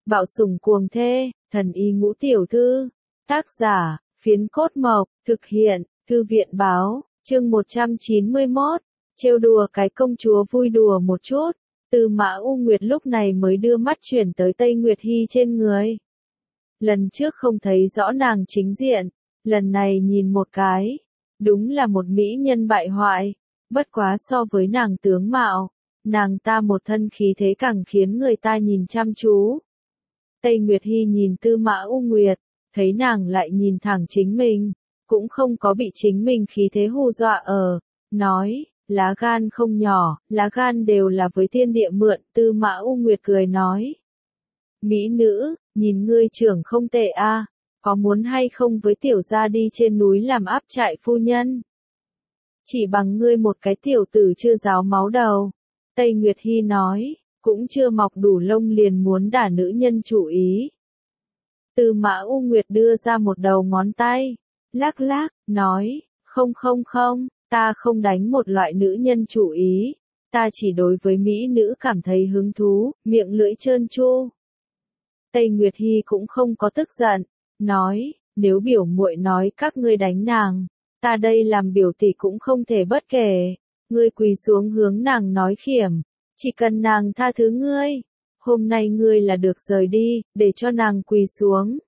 Bạo sủng cuồng thê, thần y ngũ tiểu thư. Tác giả, Phiến Cốt Mộc, thực hiện, Thư viện báo, chương 191, trêu đùa cái công chúa vui đùa một chút. Tư Mã U Nguyệt lúc này mới đưa mắt chuyển tới Tây Nguyệt Hi trên người. Lần trước không thấy rõ nàng chính diện, lần này nhìn một cái, đúng là một mỹ nhân bại hoại, bất quá so với nàng tướng mạo, nàng ta một thân khí thế càng khiến người ta nhìn chăm chú. Tây Nguyệt Hi nhìn Tư Mã U Nguyệt, thấy nàng lại nhìn thẳng chính mình, cũng không có bị chính mình khí thế hù dọa nói, lá gan không nhỏ, lá gan đều là với thiên địa mượn. Tư Mã U Nguyệt cười nói, mỹ nữ, nhìn ngươi trưởng không tệ a, có muốn hay không với tiểu gia đi trên núi làm áp trại phu nhân? Chỉ bằng ngươi một cái tiểu tử chưa ráo máu đầu. Tây Nguyệt Hi nói, cũng chưa mọc đủ lông liền muốn đả nữ nhân chủ ý. Tư Mã U Nguyệt đưa ra một đầu ngón tay, lắc lắc, nói, không, ta không đánh một loại nữ nhân chủ ý, ta chỉ đối với mỹ nữ cảm thấy hứng thú, miệng lưỡi trơn tru. Tây Nguyệt Hi cũng không có tức giận, nói, nếu biểu muội nói các ngươi đánh nàng, ta đây làm biểu tỷ cũng không thể bất kể. Ngươi quỳ xuống hướng nàng nói khiểm, chỉ cần nàng tha thứ ngươi, hôm nay ngươi là được rời đi, để cho nàng quỳ xuống.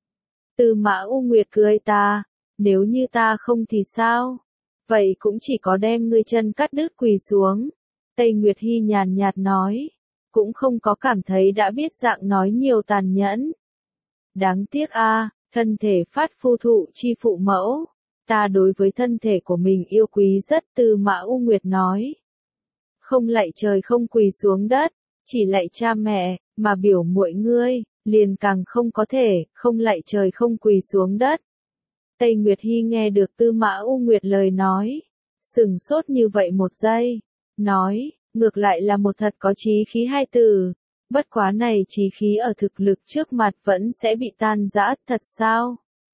Tư Mã U Nguyệt cười ta, nếu như ta không thì sao? Vậy cũng chỉ có đem ngươi chân cắt đứt quỳ xuống. Tây Nguyệt Hi nhàn nhạt nói, cũng không có cảm thấy đã biết dạng nói nhiều tàn nhẫn. Đáng tiếc a, thân thể phát phu thụ chi phụ mẫu. Ta đối với thân thể của mình yêu quý rất. Tư Mã U Nguyệt nói, không lạy trời không quỳ xuống đất, chỉ lạy cha mẹ, mà biểu muội ngươi, liền càng không có thể, không lạy trời không quỳ xuống đất. Tây Nguyệt Hi nghe được Tư Mã U Nguyệt lời nói, sừng sốt như vậy một giây, nói, ngược lại là một thật có chí khí hai từ, bất quá này chí khí ở thực lực trước mặt vẫn sẽ bị tan rã, thật sao?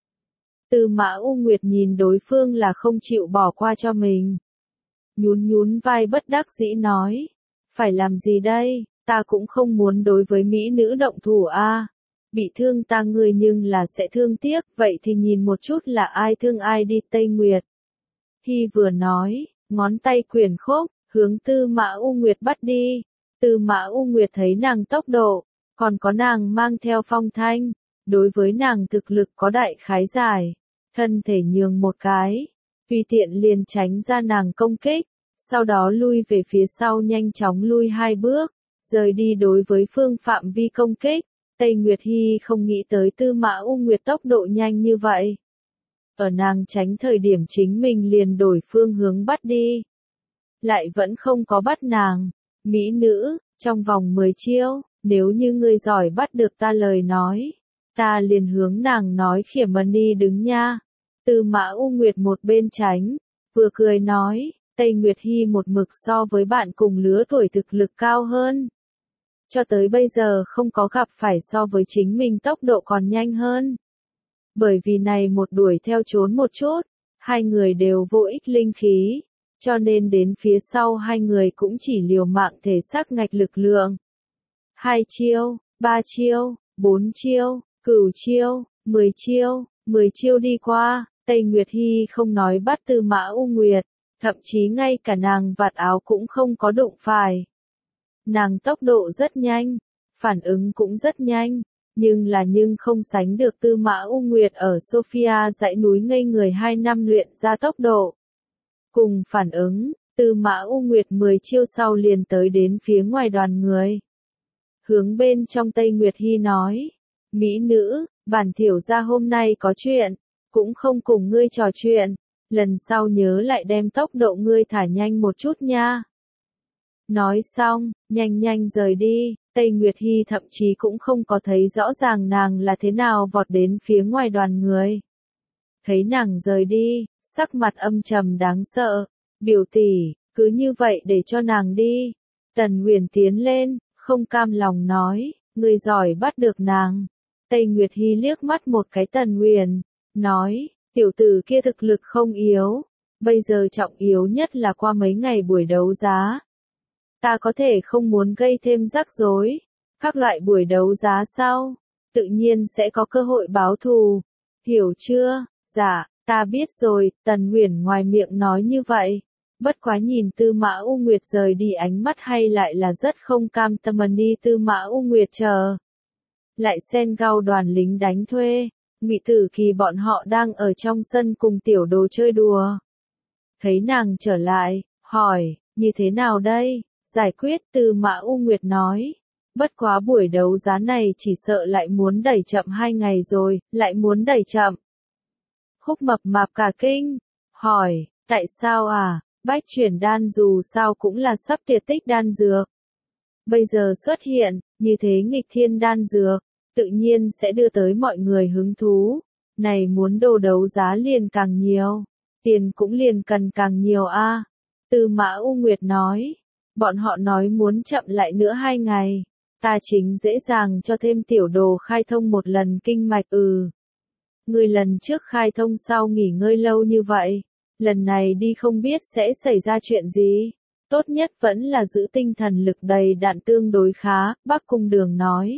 Tư Mã U Nguyệt nhìn đối phương là không chịu bỏ qua cho mình. Nhún vai bất đắc dĩ nói, phải làm gì đây, ta cũng không muốn đối với mỹ nữ động thủ a. Bị thương ta người nhưng là sẽ thương tiếc, vậy thì nhìn một chút là ai thương ai đi. Tây Nguyệt Hi vừa nói, ngón tay quyển khúc, hướng Tư Mã U Nguyệt bắt đi. Tư Mã U Nguyệt thấy nàng tốc độ, còn có nàng mang theo phong thanh, đối với nàng thực lực có đại khái giải, thân thể nhường một cái, tùy tiện liền tránh ra nàng công kích, sau đó lui về phía sau nhanh chóng lui hai bước, rời đi đối với phương phạm vi công kích. Tây Nguyệt Hi không nghĩ tới Tư Mã U Nguyệt tốc độ nhanh như vậy. Ở nàng tránh thời điểm chính mình liền đổi phương hướng bắt đi. Lại vẫn không có bắt nàng. Mỹ nữ, trong vòng 10 chiêu, nếu như ngươi giỏi bắt được ta lời nói, ta liền hướng nàng nói khiểm đi đứng nha. Tư Mã U Nguyệt một bên tránh, vừa cười nói, Tây Nguyệt Hi một mực so với bạn cùng lứa tuổi thực lực cao hơn. Cho tới bây giờ không có gặp phải so với chính mình tốc độ còn nhanh hơn. Bởi vì này một đuổi theo trốn một chút, hai người đều vô ích linh khí, cho nên đến phía sau hai người cũng chỉ liều mạng thể xác ngạch lực lượng. 2 chiêu, 3 chiêu, 4 chiêu, cửu chiêu, 10 chiêu, 10 chiêu đi qua, Tây Nguyệt Hi không nói bắt Tư Mã U Nguyệt, thậm chí ngay cả nàng vạt áo cũng không có đụng phải. Nàng tốc độ rất nhanh, phản ứng cũng rất nhanh, nhưng không sánh được Tư Mã U Nguyệt ở Sophia dãy núi ngây người 2 năm luyện ra tốc độ. Cùng phản ứng, Tư Mã U Nguyệt 10 chiêu sau liền tới đến phía ngoài đoàn người. Hướng bên trong Tây Nguyệt Hi nói, mỹ nữ, bản thiểu gia hôm nay có chuyện, cũng không cùng ngươi trò chuyện, lần sau nhớ lại đem tốc độ ngươi thả nhanh một chút nha. Nói xong, nhanh rời đi. Tây Nguyệt Hi thậm chí cũng không có thấy rõ ràng nàng là thế nào vọt đến phía ngoài đoàn người. Thấy nàng rời đi, sắc mặt âm trầm đáng sợ, biểu tỷ, cứ như vậy để cho nàng đi. Tần Huyền tiến lên, không cam lòng nói, ngươi giỏi bắt được nàng. Tây Nguyệt Hi liếc mắt một cái Tần Huyền, nói, tiểu tử kia thực lực không yếu, bây giờ trọng yếu nhất là qua mấy ngày buổi đấu giá. Ta có thể không muốn gây thêm rắc rối, Các loại buổi đấu giá sau, tự nhiên sẽ có cơ hội báo thù. Hiểu chưa? Dạ, ta biết rồi, Tần Uyển ngoài miệng nói như vậy. Bất quá nhìn Tư Mã U Nguyệt rời đi ánh mắt hay lại là rất không cam tâm đi Tư Mã U Nguyệt chờ. Lại xen gao đoàn lính đánh thuê, Ngụy Tử Kỳ bọn họ đang ở trong sân cùng tiểu đồ chơi đùa. Thấy nàng trở lại, hỏi, như thế nào đây? Giải quyết, Tư Mã U Nguyệt nói. Bất quá buổi đấu giá này chỉ sợ lại muốn đẩy chậm 2 ngày rồi, lại muốn đẩy chậm. Khúc Mập Mạp cả kinh, hỏi, tại sao à? Bách chuyển đan dù sao cũng là sắp tuyệt tích đan dược. Bây giờ xuất hiện, như thế nghịch thiên đan dược, tự nhiên sẽ đưa tới mọi người hứng thú. Này muốn đồ đấu giá liền càng nhiều, tiền cũng liền cần càng nhiều a. Tư Mã U Nguyệt nói, bọn họ nói muốn chậm lại nữa 2 ngày, ta chính dễ dàng cho thêm tiểu đồ khai thông một lần kinh mạch Người lần trước khai thông sau nghỉ ngơi lâu như vậy, lần này đi không biết sẽ xảy ra chuyện gì. Tốt nhất vẫn là giữ tinh thần lực đầy đặn tương đối khá, Bắc Cung Đường nói.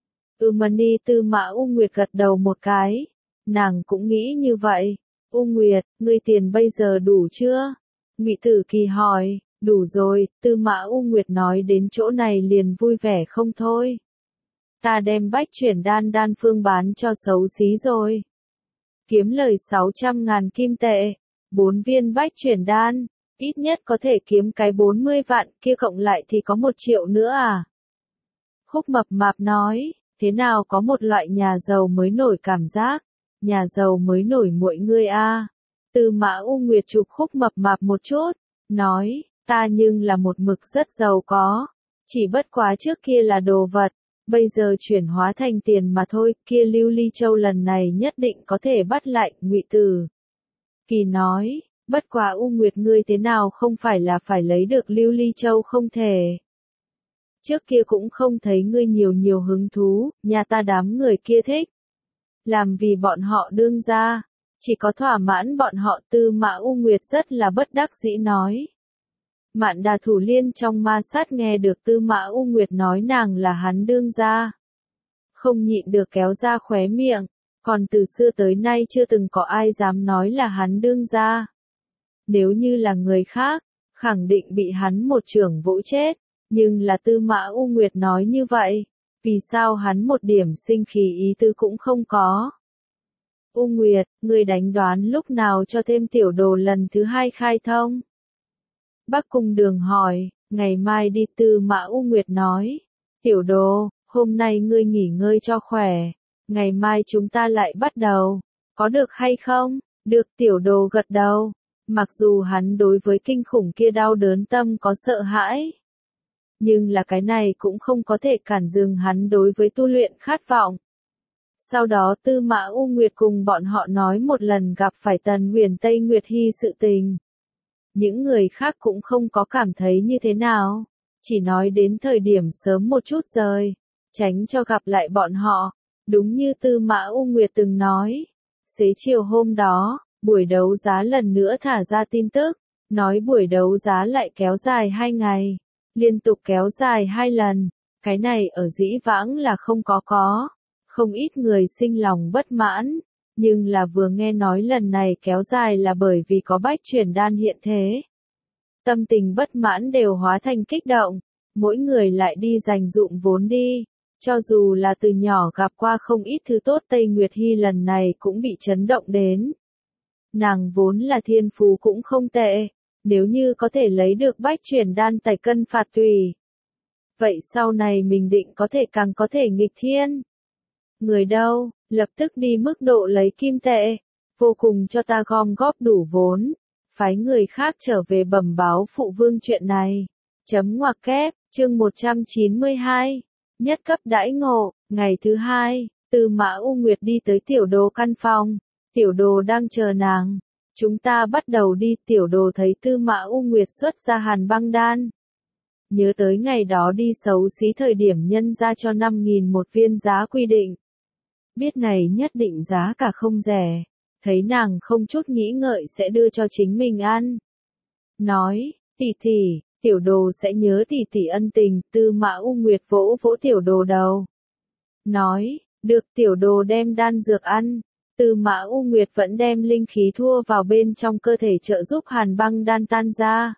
Mani Tư Mã U Nguyệt gật đầu một cái. Nàng cũng nghĩ như vậy. U Nguyệt, ngươi tiền bây giờ đủ chưa? Ngụy Tử Kỳ hỏi, đủ rồi, Tư Mã U Nguyệt nói đến chỗ này liền vui vẻ không thôi. Ta đem bách chuyển đan phương bán cho xấu xí rồi. Kiếm lời 600.000 kim tệ, 4 viên bách chuyển đan, ít nhất có thể kiếm cái 40 vạn, kia cộng lại thì có 1 triệu nữa à? Khúc Mập Mạp nói, thế nào có một loại nhà giàu mới nổi cảm giác, nhà giàu mới nổi muội ngươi a. Tư Mã U Nguyệt chụp Khúc Mập Mạp một chút, nói, ta nhưng là một mực rất giàu có, chỉ bất quá trước kia là đồ vật, bây giờ chuyển hóa thành tiền mà thôi, kia Lưu Ly Châu lần này nhất định có thể bắt lại, Ngụy Tử Kỳ nói, bất quá U Nguyệt ngươi thế nào không phải là phải lấy được Lưu Ly Châu không thể. Trước kia cũng không thấy ngươi nhiều hứng thú, nhà ta đám người kia thích. Làm vì bọn họ đương gia, chỉ có thỏa mãn bọn họ. Tư Mã U Nguyệt rất là bất đắc dĩ nói. Mạn Đà Thủ Liên trong ma sát nghe được Tư Mã U Nguyệt nói nàng là hắn đương gia. Không nhịn được kéo ra khóe miệng, còn từ xưa tới nay chưa từng có ai dám nói là hắn đương gia. Nếu như là người khác, khẳng định bị hắn một chưởng vỗ chết, nhưng là Tư Mã U Nguyệt nói như vậy, vì sao hắn một điểm sinh khí ý tư cũng không có. U Nguyệt, ngươi đánh đoán lúc nào cho thêm tiểu đồ lần thứ 2 khai thông? Bắc Cung Đường hỏi, ngày mai đi. Tư Mã U Nguyệt nói, tiểu đồ, hôm nay ngươi nghỉ ngơi cho khỏe, ngày mai chúng ta lại bắt đầu, có được hay không? Được. Tiểu đồ gật đầu, mặc dù hắn đối với kinh khủng kia đau đớn tâm có sợ hãi, nhưng là cái này cũng không có thể cản dừng hắn đối với tu luyện khát vọng. Sau đó Tư Mã U Nguyệt cùng bọn họ nói một lần gặp phải Tần Huyền Tây Nguyệt Hy sự tình. Những người khác cũng không có cảm thấy như thế nào, chỉ nói đến thời điểm sớm một chút rời, tránh cho gặp lại bọn họ. Đúng như Tư Mã U Nguyệt từng nói, xế chiều hôm đó, buổi đấu giá lần nữa thả ra tin tức, nói buổi đấu giá lại kéo dài 2 ngày, liên tục kéo dài 2 lần, cái này ở dĩ vãng là không có. Không ít người sinh lòng bất mãn, nhưng là vừa nghe nói lần này kéo dài là bởi vì có bách chuyển đan hiện thế. Tâm tình bất mãn đều hóa thành kích động, mỗi người lại đi dành dụm vốn đi, cho dù là từ nhỏ gặp qua không ít thứ tốt Tây Nguyệt Hy lần này cũng bị chấn động đến. Nàng vốn là thiên phú cũng không tệ, nếu như có thể lấy được bách chuyển đan tẩy cân phạt tùy. Vậy sau này mình định có thể càng có thể nghịch thiên. Người đâu, lập tức đi mức độ lấy kim tệ, vô cùng cho ta gom góp đủ vốn, phái người khác trở về bẩm báo phụ vương chuyện này. Chấm ngoặc kép, chương 192, nhất cấp đãi ngộ, ngày thứ 2, Tư Mã U Nguyệt đi tới tiểu đồ căn phòng, tiểu đồ đang chờ nàng. Chúng ta bắt đầu đi. Tiểu đồ thấy Tư Mã U Nguyệt xuất ra hàn băng đan. Nhớ tới ngày đó đi xấu xí thời điểm nhân ra cho 5.000 một viên giá quy định. Biết này nhất định giá cả không rẻ, thấy nàng không chút nghĩ ngợi sẽ đưa cho chính mình ăn. Nói, tỷ tỷ, tiểu đồ sẽ nhớ tỷ tỷ ân tình, Tư Mã U Nguyệt vỗ vỗ tiểu đồ đầu. Nói, được, tiểu đồ đem đan dược ăn. Tư Mã U Nguyệt vẫn đem linh khí thua vào bên trong cơ thể trợ giúp hàn băng đan tan ra.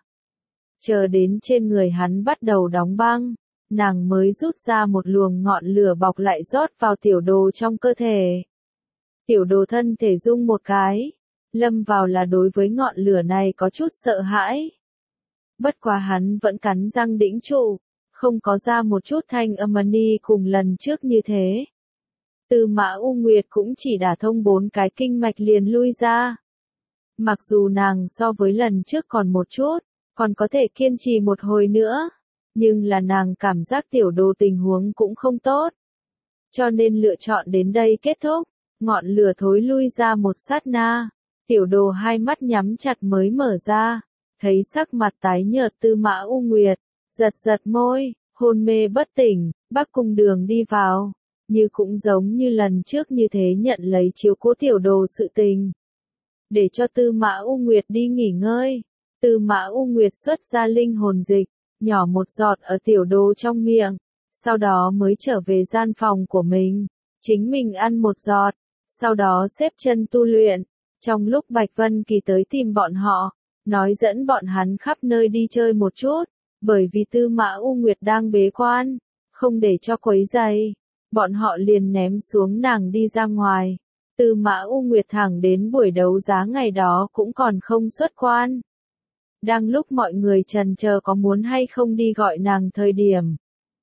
Chờ đến trên người hắn bắt đầu đóng băng, nàng mới rút ra một luồng ngọn lửa bọc lại rót vào tiểu đồ trong cơ thể. Tiểu đồ thân thể rung một cái, lâm vào là đối với ngọn lửa này có chút sợ hãi. Bất quá hắn vẫn cắn răng đĩnh trụ, không có ra một chút thanh âm ni cùng lần trước như thế. Tư Mã U Nguyệt cũng chỉ đả thông 4 cái kinh mạch liền lui ra. Mặc dù nàng so với lần trước còn một chút, còn có thể kiên trì một hồi nữa, nhưng là nàng cảm giác tiểu đồ tình huống cũng không tốt. Cho nên lựa chọn đến đây kết thúc, ngọn lửa thối lui ra một sát na, tiểu đồ hai mắt nhắm chặt mới mở ra, thấy sắc mặt tái nhợt Tư Mã U Nguyệt, giật giật môi, hôn mê bất tỉnh, Bắc Cung Đường đi vào, như cũng giống như lần trước như thế nhận lấy chiếu cố tiểu đồ sự tình. Để cho Tư Mã U Nguyệt đi nghỉ ngơi, Tư Mã U Nguyệt xuất ra linh hồn dịch, nhỏ một giọt ở tiểu đồ trong miệng, sau đó mới trở về gian phòng của mình, chính mình ăn một giọt, sau đó xếp chân tu luyện. Trong lúc Bạch Vân Kỳ tới tìm bọn họ, nói dẫn bọn hắn khắp nơi đi chơi một chút, bởi vì Tư Mã U Nguyệt đang bế quan, không để cho quấy rầy, bọn họ liền ném xuống nàng đi ra ngoài. Tư Mã U Nguyệt thẳng đến buổi đấu giá ngày đó cũng còn không xuất quan. Đang lúc mọi người trần chờ có muốn hay không đi gọi nàng thời điểm.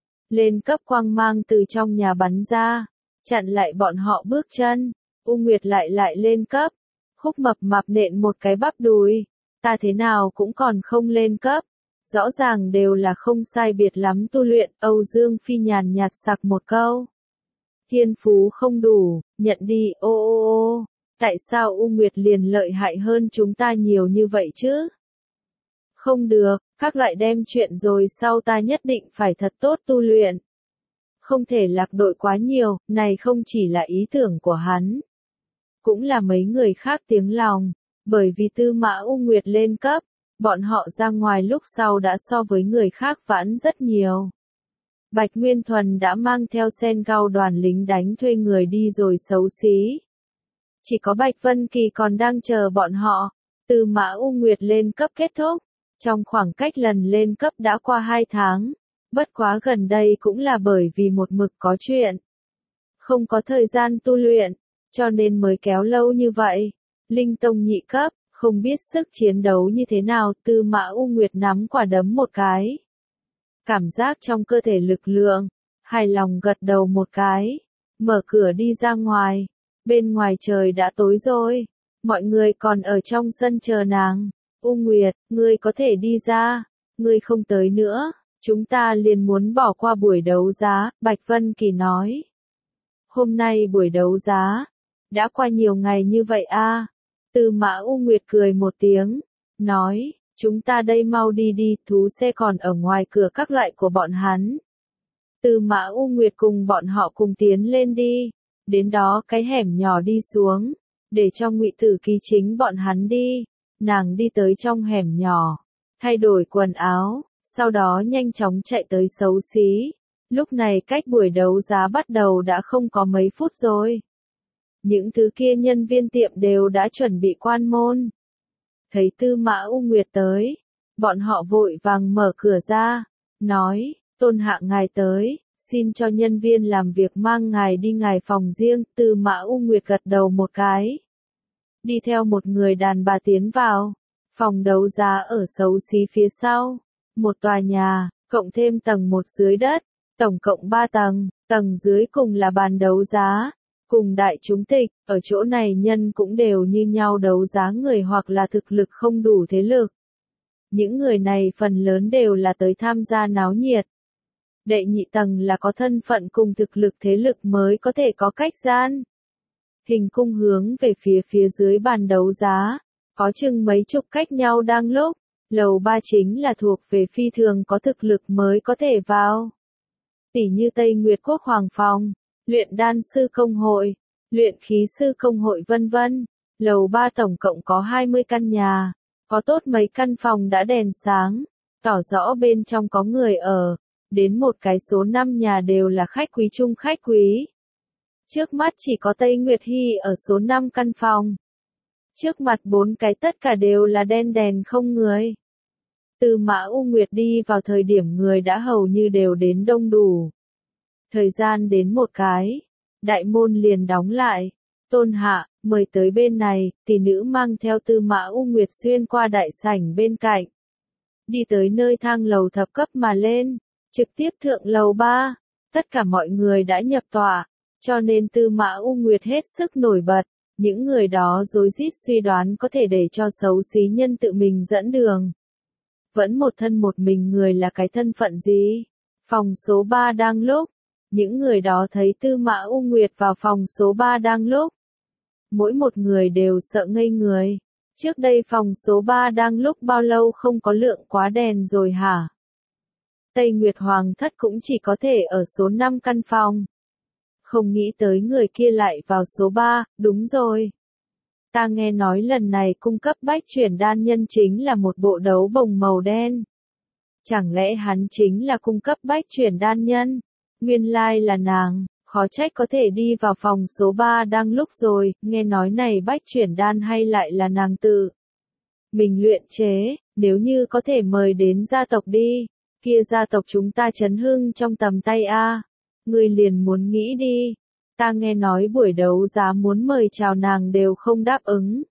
Lên cấp quang mang từ trong nhà bắn ra, chặn lại bọn họ bước chân, U Nguyệt lại lên cấp. Khúc Mập Mạp nện một cái bắp đùi, ta thế nào cũng còn không lên cấp, rõ ràng đều là không sai biệt lắm tu luyện. Âu Dương Phi nhàn nhạt sặc một câu. Thiên phú không đủ, nhận đi. Ô, tại sao U Nguyệt liền lợi hại hơn chúng ta nhiều như vậy chứ? Không được, các loại đem chuyện rồi sau ta nhất định phải thật tốt tu luyện. Không thể lạc đội quá nhiều, này không chỉ là ý tưởng của hắn, cũng là mấy người khác tiếng lòng, bởi vì Tư Mã U Nguyệt lên cấp, bọn họ ra ngoài lúc sau đã so với người khác vãn rất nhiều. Bạch Nguyên Thuần đã mang theo Sen Gao đoàn lính đánh thuê người đi rồi xấu xí. Chỉ có Bạch Vân Kỳ còn đang chờ bọn họ. Tư Mã U Nguyệt lên cấp kết thúc, trong khoảng cách lần lên cấp đã qua 2 tháng, bất quá gần đây cũng là bởi vì một mực có chuyện, không có thời gian tu luyện, cho nên mới kéo lâu như vậy. Linh tông nhị cấp, không biết sức chiến đấu như thế nào, Tư Mã U Nguyệt nắm quả đấm một cái. Cảm giác trong cơ thể lực lượng, hài lòng gật đầu một cái, mở cửa đi ra ngoài. Bên ngoài trời đã tối rồi, mọi người còn ở trong sân chờ nàng. U Nguyệt, ngươi có thể đi ra, ngươi không tới nữa, chúng ta liền muốn bỏ qua buổi đấu giá, Bạch Vân Kỳ nói. Hôm nay buổi đấu giá, đã qua nhiều ngày như vậy a. Tư Mã U Nguyệt cười một tiếng, nói, chúng ta đây mau đi đi, thú xe còn ở ngoài cửa các loại của bọn hắn. Tư Mã U Nguyệt cùng bọn họ cùng tiến lên đi, đến đó cái hẻm nhỏ đi xuống, để cho Ngụy Tử Kỳ chính bọn hắn đi. Nàng đi tới trong hẻm nhỏ, thay đổi quần áo, sau đó nhanh chóng chạy tới xấu xí. Lúc này cách buổi đấu giá bắt đầu đã không có mấy phút rồi. Những thứ kia nhân viên tiệm đều đã chuẩn bị quan môn. Thấy Tư Mã U Nguyệt tới, bọn họ vội vàng mở cửa ra, nói, Tôn hạ ngài tới, xin cho nhân viên làm việc mang ngài đi ngài phòng riêng. Tư Mã U Nguyệt gật đầu một cái, đi theo một người đàn bà tiến vào. Phòng đấu giá ở xấu xí phía sau, một tòa nhà, cộng thêm tầng 1 dưới đất, tổng cộng 3 tầng, tầng dưới cùng là bàn đấu giá, cùng đại chúng tịch, ở chỗ này nhân cũng đều như nhau đấu giá người hoặc là thực lực không đủ thế lực. Những người này phần lớn đều là tới tham gia náo nhiệt. Đệ nhị tầng là có thân phận cùng thực lực thế lực mới có thể có cách gian. Hình cung hướng về phía dưới bàn đấu giá, có chừng mấy chục cách nhau đang lúc, lầu 3 chính là thuộc về phi thường có thực lực mới có thể vào. Tỷ như Tây Nguyệt Quốc Hoàng Phòng, luyện đan sư công hội, luyện khí sư công hội vân vân. Lầu 3 tổng cộng có 20 căn nhà, có tốt mấy căn phòng đã đèn sáng, tỏ rõ bên trong có người ở, đến một cái số 5 nhà đều là khách quý chung khách quý. Trước mắt chỉ có Tây Nguyệt Hy ở số 5 căn phòng. Trước mặt 4 cái tất cả đều là đen đèn không người. Tư Mã U Nguyệt đi vào thời điểm người đã hầu như đều đến đông đủ. Thời gian đến một cái, đại môn liền đóng lại. Tôn hạ, mời tới bên này, tỷ nữ mang theo Tư Mã U Nguyệt xuyên qua đại sảnh bên cạnh. Đi tới nơi thang lầu thập cấp mà lên, trực tiếp thượng lầu 3. Tất cả mọi người đã nhập tọa, cho nên Tư Mã U Nguyệt hết sức nổi bật. Những người đó rối rít suy đoán có thể để cho xấu xí nhân tự mình dẫn đường. Vẫn một thân một mình người là cái thân phận gì? Phòng số 3 đang lúc. Những người đó thấy Tư Mã U Nguyệt vào phòng số 3 đang lúc. Mỗi một người đều sợ ngây người. Trước đây phòng số 3 đang lúc bao lâu không có lượng quá đèn rồi hả? Tây Nguyệt Hoàng thất cũng chỉ có thể ở số 5 căn phòng. Không nghĩ tới người kia lại vào số 3, đúng rồi. Ta nghe nói lần này cung cấp bách chuyển đan nhân chính là một bộ đấu bồng màu đen. Chẳng lẽ hắn chính là cung cấp bách chuyển đan nhân? Nguyên lai là nàng, khó trách có thể đi vào phòng số 3 đang lúc rồi, nghe nói này bách chuyển đan hay lại là nàng tự mình luyện chế, nếu như có thể mời đến gia tộc đi, kia gia tộc chúng ta chấn hưng trong tầm tay a. Ngươi liền muốn nghĩ đi, ta nghe nói buổi đấu giá muốn mời chào nàng đều không đáp ứng.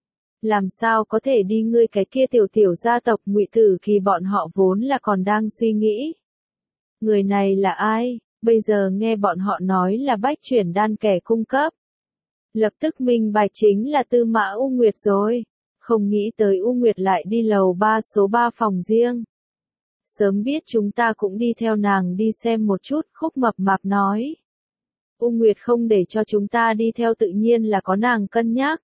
Làm sao có thể đi ngươi cái kia tiểu gia tộc Ngụy Tử Kỳ bọn họ vốn là còn đang suy nghĩ. Người này là ai, bây giờ nghe bọn họ nói là bách chuyển đan kẻ cung cấp. Lập tức minh bạch chính là Tư Mã U Nguyệt rồi, không nghĩ tới U Nguyệt lại đi lầu 3 số 3 phòng riêng. Sớm biết chúng ta cũng đi theo nàng đi xem một chút, Khúc Mập Mạp nói. U Nguyệt không để cho chúng ta đi theo tự nhiên là có nàng cân nhắc.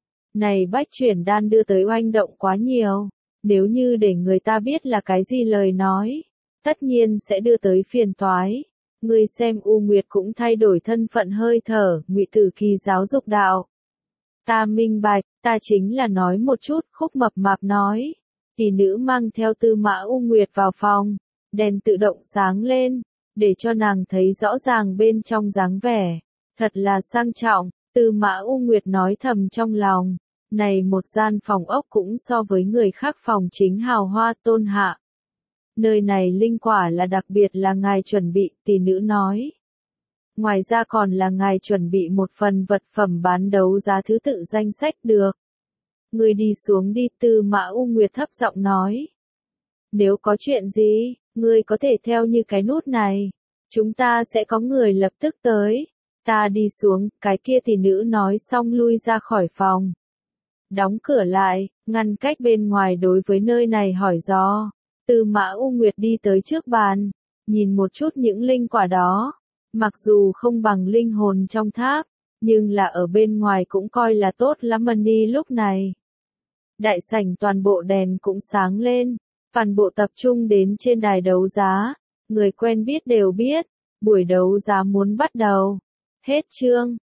Này bách chuyển đan đưa tới oanh động quá nhiều, nếu như để người ta biết là cái gì lời nói, tất nhiên sẽ đưa tới phiền toái. Ngươi xem U Nguyệt cũng thay đổi thân phận hơi thở, Ngụy Tử Kỳ giáo dục đạo. Ta minh bạch, ta chính là nói một chút, Khúc Mập Mạp nói. Tỷ nữ mang theo Tư Mã U Nguyệt vào phòng, đèn tự động sáng lên, để cho nàng thấy rõ ràng bên trong dáng vẻ. Thật là sang trọng, Tư Mã U Nguyệt nói thầm trong lòng. Này một gian phòng ốc cũng so với người khác phòng chính hào hoa Tôn hạ. Nơi này linh quả là đặc biệt là ngài chuẩn bị, tỷ nữ nói. Ngoài ra còn là ngài chuẩn bị một phần vật phẩm bán đấu giá thứ tự danh sách được. Người đi xuống đi, Tư Mã U Nguyệt thấp giọng nói. Nếu có chuyện gì, ngươi có thể theo như cái nút này. Chúng ta sẽ có người lập tức tới. Ta đi xuống, cái kia tỷ nữ nói xong lui ra khỏi phòng. Đóng cửa lại, ngăn cách bên ngoài đối với nơi này hỏi do. Tư Mã U Nguyệt đi tới trước bàn, nhìn một chút những linh quả đó. Mặc dù không bằng linh hồn trong tháp, nhưng là ở bên ngoài cũng coi là tốt lắm đi lúc này. Đại sảnh toàn bộ đèn cũng sáng lên, toàn bộ tập trung đến trên đài đấu giá, người quen biết đều biết, buổi đấu giá muốn bắt đầu. Hết chương.